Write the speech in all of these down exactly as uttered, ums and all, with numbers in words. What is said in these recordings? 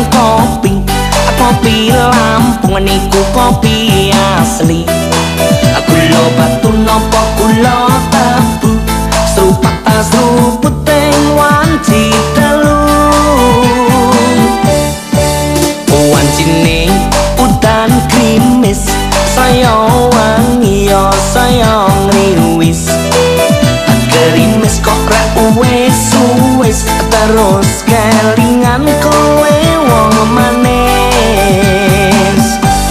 kopi, kopi Lampung niku kopi asli. Gula batu nopo gula tebu, serupat tas seruput teng wanci telu. Wancine udan krimis, saya wangi yo saya ngriwis. Gerimis kok rek wis wis terus kelingan kowe wong manis.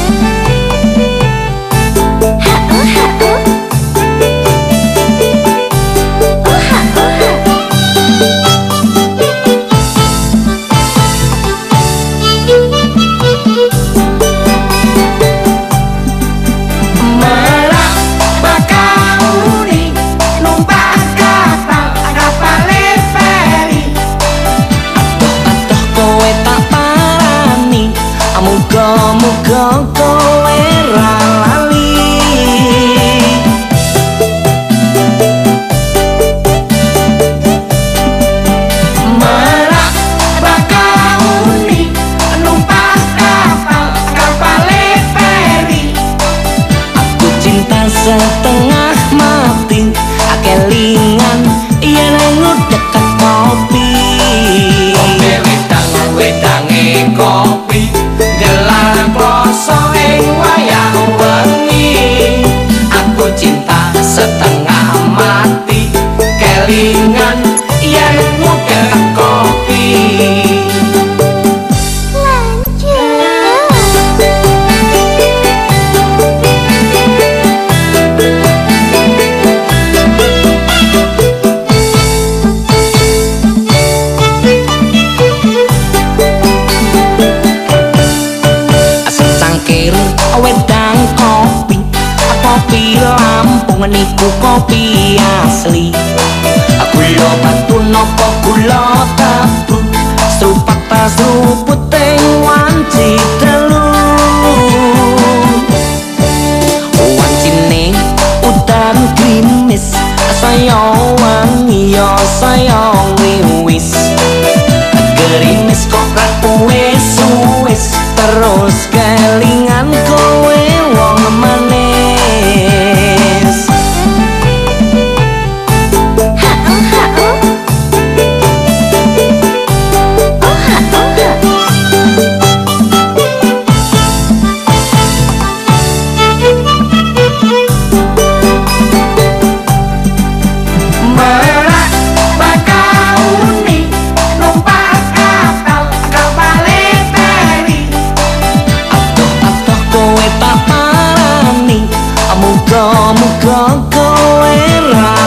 Muga-muga kowe ra lali. Merak Bakauni numpak kapal kapale feri. Aku cinta setengah mati, akelingan yen ngudek kopi. Kopi wedang wedange kopi. Gelar kloso ing wayah wengi, aku cinta setengah mati, kelingan yen ngudek kopi. Wedang kopi, kopi Lampung niku kopi asli. Gula batu nopo gula tebu, serupat tas seruput teng wanci telu. Wancine udan krimis, saya wangi yo saya ngriwis. Gerimis kok rek wis wis terus kelingan kowe wong manis. Ha-oh, ha-oh. Oh, ha-oh, ha-oh. Merak Bakauni numpak kapal kapale feri. Atoh-atoh kowe tak parani, muga-muga kowe ra